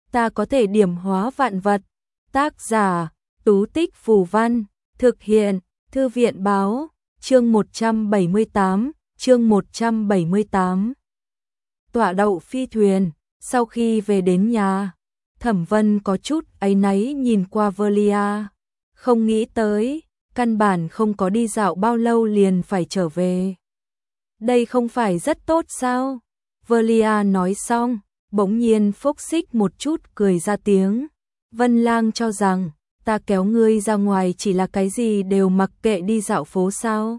ta có thể điểm hóa vạn vật. Tác giả, Tú Tích Phù Văn, thực hiện, Thư viện Báo, chương 178, chương 178. Tọa đậu phi thuyền, sau khi về đến nhà, Thẩm Vân có chút áy náy nhìn qua Velia, không nghĩ tới, căn bản không có đi dạo bao lâu liền phải trở về. Đây không phải rất tốt sao? Velia nói xong, bỗng nhiên phốc xích một chút cười ra tiếng. Vân Lang cho rằng, ta kéo ngươi ra ngoài chỉ là cái gì đều mặc kệ đi dạo phố sao?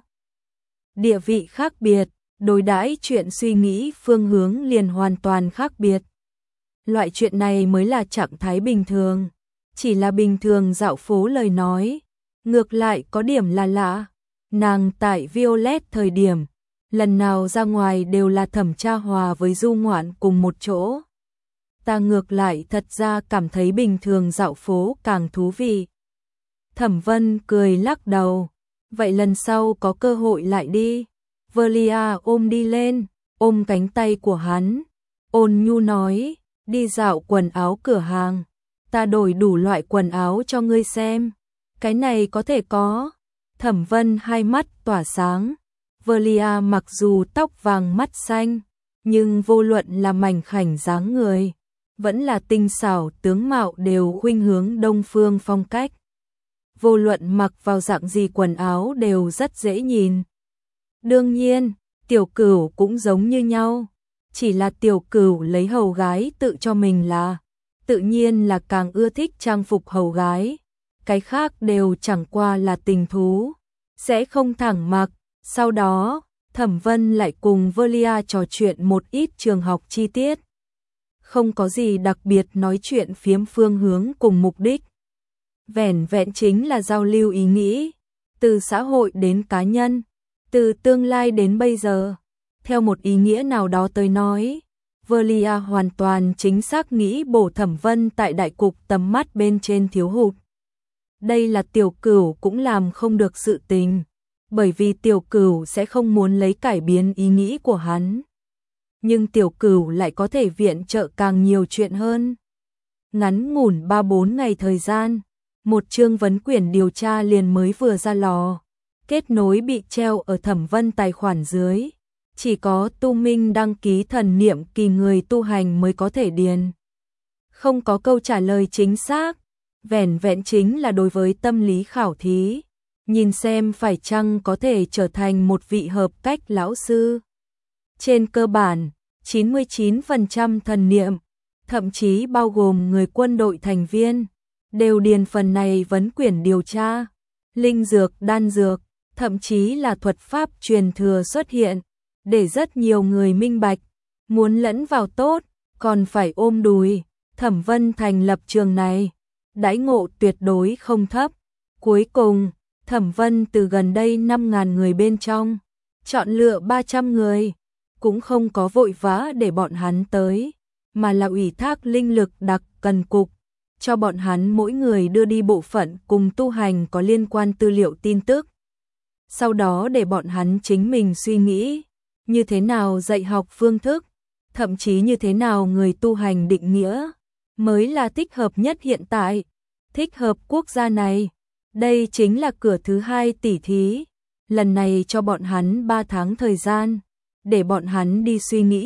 Địa vị khác biệt, đối đãi chuyện suy nghĩ phương hướng liền hoàn toàn khác biệt. Loại chuyện này mới là trạng thái bình thường, chỉ là bình thường dạo phố lời nói, ngược lại có điểm là lạ. Nàng tại Violet thời điểm, lần nào ra ngoài đều là Thẩm Tra Hòa với Du Ngoạn cùng một chỗ. Ta ngược lại thật ra cảm thấy bình thường dạo phố càng thú vị. Thẩm Vân cười lắc đầu, vậy lần sau có cơ hội lại đi. Velia ôm đi lên, ôm cánh tay của hắn, ôn nhu nói, đi dạo quần áo cửa hàng, ta đổi đủ loại quần áo cho ngươi xem. Cái này có thể có. Thẩm Vân hai mắt tỏa sáng. Velia mặc dù tóc vàng mắt xanh, nhưng vô luận là mảnh khảnh dáng người, vẫn là tinh xảo tướng mạo đều khuynh hướng đông phương phong cách. Vô luận mặc vào dạng gì quần áo đều rất dễ nhìn. Đương nhiên, Tiểu Cửu cũng giống như nhau, chỉ là Tiểu Cửu lấy hầu gái tự cho mình là, tự nhiên là càng ưa thích trang phục hầu gái, cái khác đều chẳng qua là tình thú, sẽ không thẳng mặc. Sau đó, Thẩm Vân lại cùng Velia trò chuyện một ít trường học chi tiết. Không có gì đặc biệt, nói chuyện phiếm phương hướng cùng mục đích. Vẻn vẹn chính là giao lưu ý nghĩ, từ xã hội đến cá nhân, từ tương lai đến bây giờ. Theo một ý nghĩa nào đó tới nói, Velia hoàn toàn chính xác nghĩ bổ Thẩm Vân tại đại cục tầm mắt bên trên thiếu hụt. Đây là Tiểu Cửu cũng làm không được sự tình, bởi vì Tiểu Cửu sẽ không muốn lấy cải biến ý nghĩ của hắn. Nhưng Tiểu Cửu lại có thể viện trợ càng nhiều chuyện hơn. Ngắn ngủn 3-4 ngày thời gian, một chương vấn quyển điều tra liền mới vừa ra lò, kết nối bị treo ở Thẩm Vân tài khoản dưới. Chỉ có tu minh đăng ký thần niệm kỳ người tu hành mới có thể điền. Không có câu trả lời chính xác, vẻn vẹn chính là đối với tâm lý khảo thí, nhìn xem phải chăng có thể trở thành một vị hợp cách lão sư. Trên cơ bản, 99% thần niệm, thậm chí bao gồm người quân đội thành viên, đều điền phần này vấn quyển điều tra. Linh dược, đan dược, thậm chí là thuật pháp truyền thừa xuất hiện, để rất nhiều người minh bạch, muốn lẫn vào tốt, còn phải ôm đùi. Thẩm Vân thành lập trường này, đãi ngộ tuyệt đối không thấp. Cuối cùng, Thẩm Vân từ gần đây 5.000 người bên trong, chọn lựa 300 người, cũng không có vội vã để bọn hắn tới, mà là ủy thác linh lực đặc cần cục, cho bọn hắn mỗi người đưa đi bộ phận cùng tu hành có liên quan tư liệu tin tức. Sau đó để bọn hắn chính mình suy nghĩ, như thế nào dạy học phương thức, thậm chí như thế nào người tu hành định nghĩa, mới là thích hợp nhất hiện tại, thích hợp quốc gia này. Đây chính là cửa thứ 2 tỉ thí, lần này cho bọn hắn 3 tháng thời gian, để bọn hắn đi suy nghĩ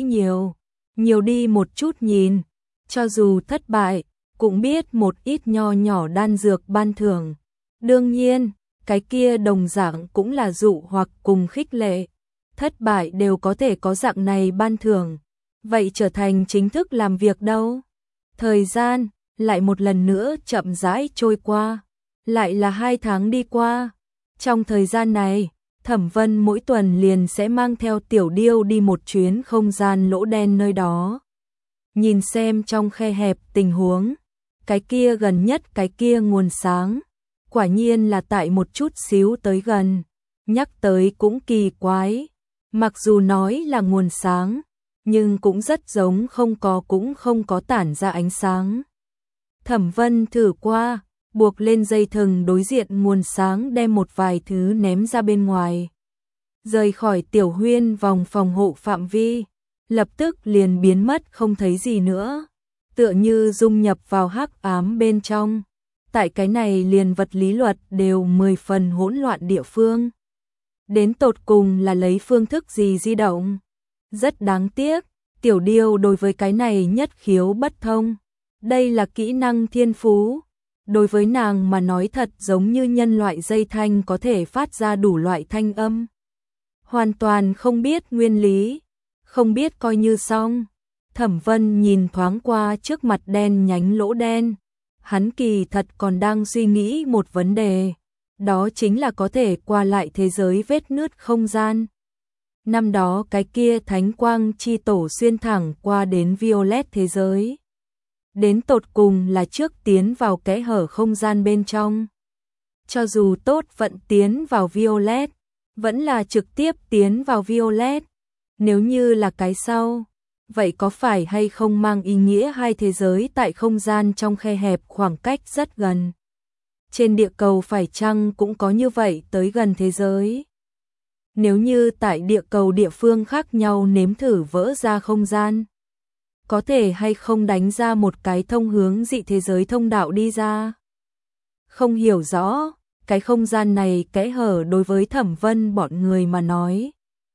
nhiều đi một chút nhìn, cho dù thất bại, cũng biết một ít nho nhỏ đan dược ban thưởng. Đương nhiên, cái kia đồng dạng cũng là dụ hoặc cùng khích lệ, thất bại đều có thể có dạng này ban thưởng, vậy trở thành chính thức làm việc đâu. Thời gian, lại một lần nữa chậm rãi trôi qua, lại là 2 tháng đi qua. Trong thời gian này, Thẩm Vân mỗi tuần liền sẽ mang theo Tiểu Điêu đi một chuyến không gian lỗ đen nơi đó. Nhìn xem trong khe hẹp tình huống, cái kia gần nhất cái kia nguồn sáng, quả nhiên là tại một chút xíu tới gần, nhắc tới cũng kỳ quái, mặc dù nói là nguồn sáng, nhưng cũng rất giống cũng không có tản ra ánh sáng. Thẩm Vân thử qua, buộc lên dây thừng đối diện nguồn sáng đem một vài thứ ném ra bên ngoài. Rời khỏi Tiểu Huyên vòng phòng hộ phạm vi, lập tức liền biến mất không thấy gì nữa. tựa như dung nhập vào hắc ám bên trong. Tại cái này liền vật lý luật đều 10 phần hỗn loạn địa phương. Đến tột cùng là lấy phương thức gì di động? Rất đáng tiếc, Tiểu Điêu đối với cái này nhất khiếu bất thông. Đây là kỹ năng thiên phú. Đối với nàng mà nói thật giống như nhân loại dây thanh có thể phát ra đủ loại thanh âm. Hoàn toàn không biết nguyên lý, không biết coi như xong. Thẩm Vân nhìn thoáng qua trước mặt đen nhánh lỗ đen. Hắn kỳ thật còn đang suy nghĩ một vấn đề. Đó chính là có thể qua lại thế giới vết nứt không gian. Năm đó cái kia thánh quang chi tổ xuyên thẳng qua đến Violet thế giới. Đến tột cùng là trước tiến vào kẽ hở không gian bên trong. Cho dù tốt vận tiến vào Violet, vẫn là trực tiếp tiến vào Violet. Nếu như là cái sau, vậy có phải hay không mang ý nghĩa hai thế giới tại không gian trong khe hẹp khoảng cách rất gần? Trên địa cầu phải chăng cũng có như vậy tới gần thế giới? Nếu như tại địa cầu địa phương khác nhau nếm thử vỡ ra không gian, có thể hay không đánh ra một cái thông hướng dị thế giới thông đạo đi ra? Không hiểu rõ, cái không gian này kẽ hở đối với Thẩm Vân bọn người mà nói.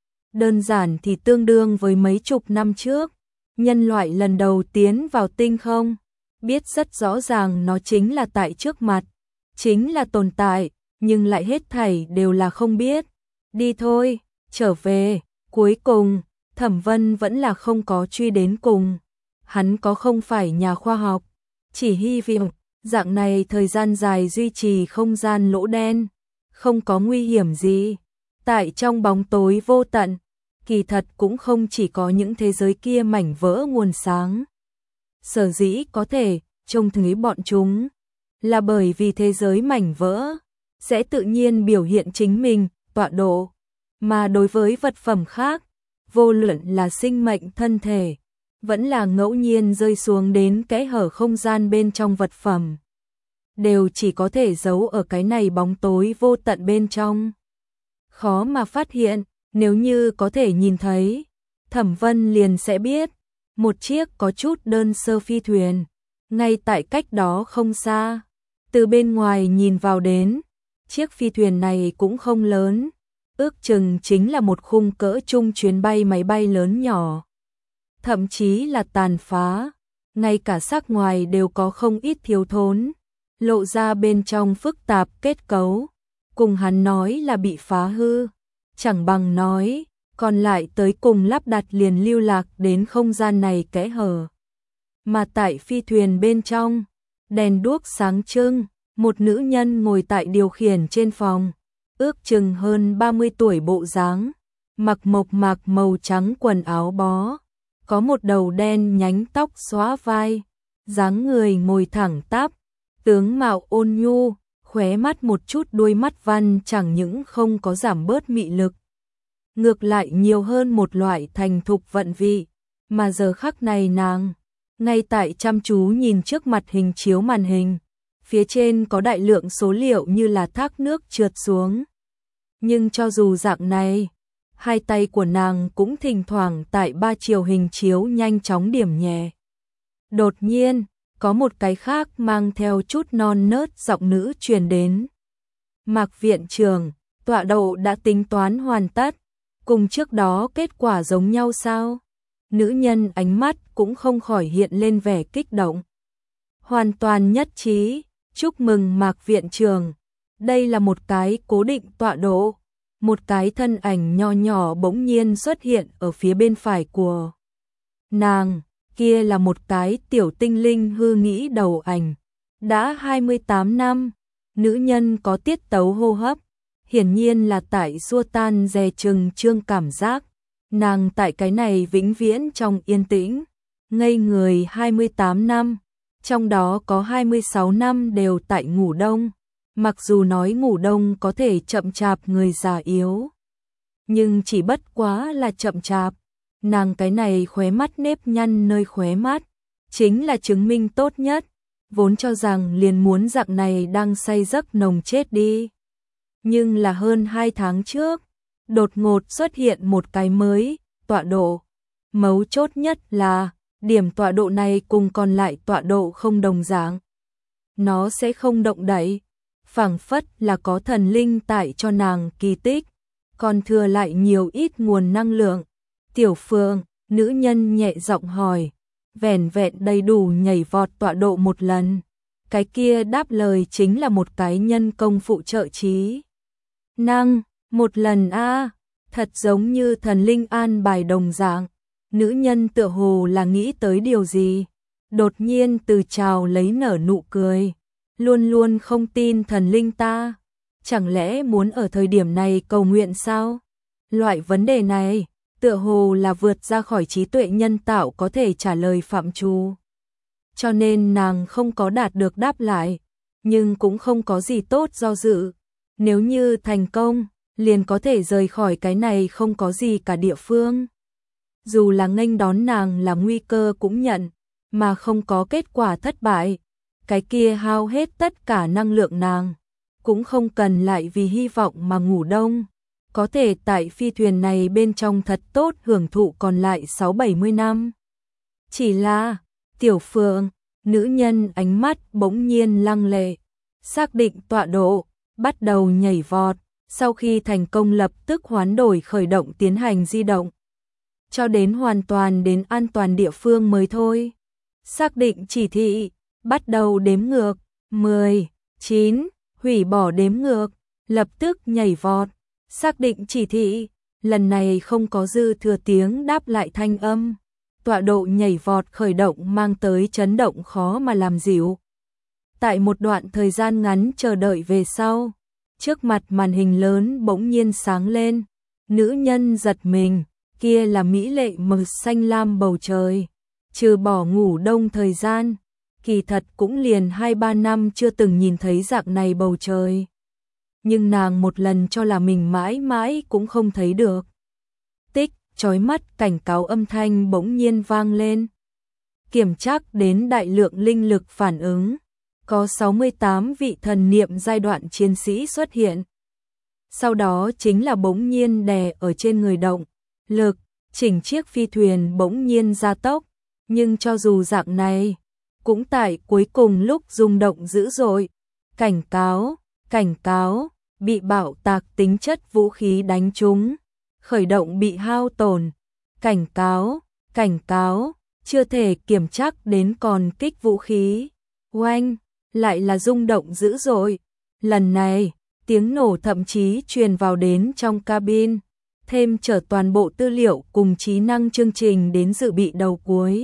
Đơn giản thì tương đương với mấy chục năm trước, nhân loại lần đầu tiến vào tinh không, biết rất rõ ràng nó chính là tại trước mặt, chính là tồn tại, nhưng lại hết thảy đều là không biết. Đi thôi, trở về. Cuối cùng, Thẩm Vân vẫn là không có truy đến cùng. Hắn có không phải nhà khoa học, chỉ hy vọng dạng này thời gian dài duy trì không gian lỗ đen, không có nguy hiểm gì. Tại trong bóng tối vô tận, kỳ thật cũng không chỉ có những thế giới kia mảnh vỡ nguồn sáng. Sở dĩ có thể trông thấy bọn chúng, là bởi vì thế giới mảnh vỡ sẽ tự nhiên biểu hiện chính mình, tọa độ. Mà đối với vật phẩm khác, vô luận là sinh mệnh thân thể, vẫn là ngẫu nhiên rơi xuống đến kẽ hở không gian bên trong vật phẩm, đều chỉ có thể giấu ở cái này bóng tối vô tận bên trong. Khó mà phát hiện, nếu như có thể nhìn thấy, Thẩm Vân liền sẽ biết, một chiếc có chút đơn sơ phi thuyền, ngay tại cách đó không xa. Từ bên ngoài nhìn vào đến, chiếc phi thuyền này cũng không lớn, ước chừng chính là một khung cỡ chung chuyến bay máy bay lớn nhỏ. Thậm chí là tàn phá, ngay cả sắc ngoài đều có không ít thiếu thốn, lộ ra bên trong phức tạp kết cấu. Cùng hắn nói là bị phá hư, chẳng bằng nói, còn lại tới cùng lắp đặt liền lưu lạc đến không gian này kẽ hở. Mà tại phi thuyền bên trong, đèn đuốc sáng trưng, một nữ nhân ngồi tại điều khiển trên phòng, ước chừng hơn 30 tuổi bộ dáng, mặc mộc mạc màu trắng quần áo bó, có một đầu đen nhánh tóc xõa vai, dáng người ngồi thẳng tắp, tướng mạo ôn nhu, khóe mắt một chút đuôi mắt văn chẳng những không có giảm bớt mị lực, ngược lại nhiều hơn một loại thành thục vận vị, mà giờ khắc này nàng ngay tại chăm chú nhìn trước mặt hình chiếu màn hình, phía trên có đại lượng số liệu như là thác nước trượt xuống. Nhưng cho dù dạng này, hai tay của nàng cũng thỉnh thoảng tại ba chiều hình chiếu nhanh chóng điểm nhẹ. Đột nhiên, có một cái khác mang theo chút non nớt giọng nữ truyền đến. Mạc viện trưởng, tọa độ đã tính toán hoàn tất, cùng trước đó kết quả giống nhau sao? Nữ nhân ánh mắt cũng không khỏi hiện lên vẻ kích động. Hoàn toàn nhất trí, chúc mừng Mạc viện trưởng. Đây là một cái cố định tọa độ. Một cái thân ảnh nho nhỏ bỗng nhiên xuất hiện ở phía bên phải của nàng, kia là một cái tiểu tinh linh hư nghĩ đầu ảnh. Đã 28 năm, nữ nhân có tiết tấu hô hấp, hiển nhiên là tại xua tan dè chừng trương cảm giác. Nàng tại cái này vĩnh viễn trong yên tĩnh, ngây người 28 năm, trong đó có 26 năm đều tại ngủ đông. Mặc dù nói ngủ đông có thể chậm chạp người già yếu, nhưng chỉ bất quá là chậm chạp. Nàng cái này khóe mắt nếp nhăn nơi khóe mắt, chính là chứng minh tốt nhất, vốn cho rằng liền muốn dạng này đang say giấc nồng chết đi. Nhưng là hơn 2 tháng trước, đột ngột xuất hiện một cái mới, tọa độ. Mấu chốt nhất là, điểm tọa độ này cùng còn lại tọa độ không đồng dạng. Nó sẽ không động đậy, phảng phất là có thần linh tại cho nàng kỳ tích, còn thừa lại nhiều ít nguồn năng lượng. Tiểu Phượng, nữ nhân nhẹ giọng hỏi, vẻn vẹn đầy đủ nhảy vọt tọa độ một lần. Cái kia đáp lời chính là một cái nhân công phụ trợ trí năng, một lần a, thật giống như thần linh an bài đồng dạng. Nữ nhân tựa hồ là nghĩ tới điều gì, đột nhiên từ trào lấy nở nụ cười, luôn luôn không tin thần linh ta, chẳng lẽ muốn ở thời điểm này cầu nguyện sao? Loại vấn đề này, tựa hồ là vượt ra khỏi trí tuệ nhân tạo có thể trả lời phạm trù. Cho nên nàng không có đạt được đáp lại, nhưng cũng không có gì tốt do dự. Nếu như thành công, liền có thể rời khỏi cái này không có gì cả địa phương. Dù là nghênh đón nàng là nguy cơ cũng nhận, mà không có kết quả thất bại. Cái kia hao hết tất cả năng lượng nàng, cũng không cần lại vì hy vọng mà ngủ đông. Có thể tại phi thuyền này bên trong thật tốt hưởng thụ còn lại 6-70 năm. Chỉ là, Tiểu Phượng, nữ nhân ánh mắt bỗng nhiên lăng lệ, xác định tọa độ, bắt đầu nhảy vọt, sau khi thành công lập tức hoán đổi khởi động tiến hành di động. Cho đến hoàn toàn đến an toàn địa phương mới thôi. Xác định chỉ thị, bắt đầu đếm ngược, 10, 9, hủy bỏ đếm ngược, lập tức nhảy vọt. Xác định chỉ thị, lần này không có dư thừa tiếng đáp lại thanh âm. Tọa độ nhảy vọt khởi động mang tới chấn động khó mà làm dịu. Tại một đoạn thời gian ngắn chờ đợi về sau, trước mặt màn hình lớn bỗng nhiên sáng lên. Nữ nhân giật mình, kia là mỹ lệ màu xanh lam bầu trời. Trừ bỏ ngủ đông thời gian, kỳ thật cũng liền 2-3 năm chưa từng nhìn thấy dạng này bầu trời. Nhưng nàng một lần cho là mình mãi mãi cũng không thấy được. Tích, chói mắt cảnh cáo âm thanh bỗng nhiên vang lên. Kiểm tra đến đại lượng linh lực phản ứng. Có 68 vị thần niệm giai đoạn chiến sĩ xuất hiện. Sau đó chính là bỗng nhiên đè ở trên người động lực, chỉnh chiếc phi thuyền bỗng nhiên gia tốc. Nhưng cho dù dạng này, cũng tại cuối cùng lúc rung động dữ dội. Cảnh cáo, bị bạo tạc tính chất vũ khí đánh trúng, khởi động bị hao tổn. Cảnh cáo, chưa thể kiểm tra đến còn kích vũ khí. Oanh, lại là rung động dữ dội. Lần này, tiếng nổ thậm chí truyền vào đến trong cabin, thêm chở toàn bộ tư liệu cùng trí năng chương trình đến dự bị đầu cuối.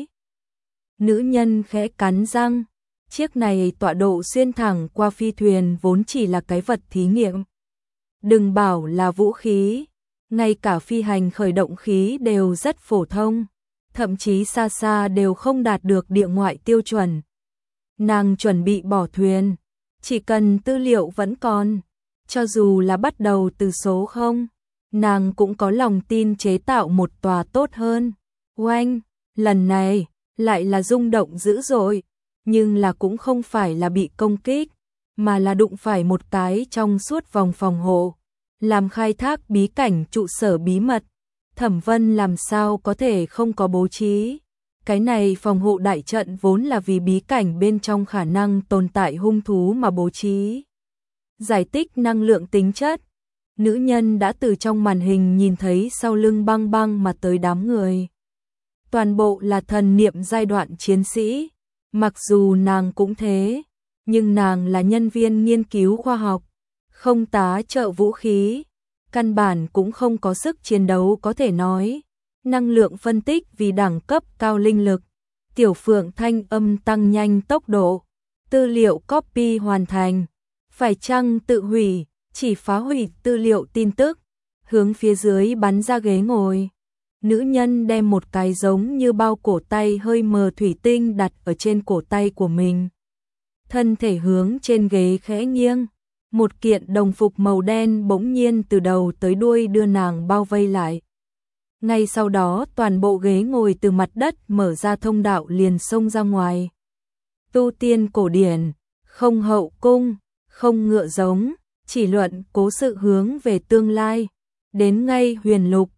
Nữ nhân khẽ cắn răng, chiếc này tọa độ xuyên thẳng qua phi thuyền vốn chỉ là cái vật thí nghiệm. Đừng bảo là vũ khí, ngay cả phi hành khởi động khí đều rất phổ thông, thậm chí xa xa đều không đạt được địa ngoại tiêu chuẩn. Nàng chuẩn bị bỏ thuyền, chỉ cần tư liệu vẫn còn, cho dù là bắt đầu từ số 0, nàng cũng có lòng tin chế tạo một tòa tốt hơn. Oanh, lần này lại là rung động dữ dội, nhưng là cũng không phải là bị công kích, mà là đụng phải một cái trong suốt vòng phòng hộ, làm khai thác bí cảnh trụ sở bí mật. Thẩm Vân làm sao có thể không có bố trí. Cái này phòng hộ đại trận vốn là vì bí cảnh bên trong khả năng tồn tại hung thú mà bố trí. Giải tích năng lượng tính chất, nữ nhân đã từ trong màn hình nhìn thấy sau lưng băng băng mà tới đám người. Toàn bộ là thần niệm giai đoạn chiến sĩ, mặc dù nàng cũng thế, nhưng nàng là nhân viên nghiên cứu khoa học, không tá trợ vũ khí, căn bản cũng không có sức chiến đấu có thể nói. Năng lượng phân tích vì đẳng cấp cao linh lực, Tiểu Phượng thanh âm tăng nhanh tốc độ, tư liệu copy hoàn thành, phải chăng tự hủy, chỉ phá hủy tư liệu tin tức, hướng phía dưới bắn ra ghế ngồi. Nữ nhân đem một cái giống như bao cổ tay hơi mờ thủy tinh đặt ở trên cổ tay của mình. Thân thể hướng trên ghế khẽ nghiêng, một kiện đồng phục màu đen bỗng nhiên từ đầu tới đuôi đưa nàng bao vây lại. Ngay sau đó toàn bộ ghế ngồi từ mặt đất mở ra thông đạo liền xông ra ngoài. Tu tiên cổ điển, không hậu cung, không ngựa giống, chỉ luận cố sự hướng về tương lai. Đến ngay huyền lục,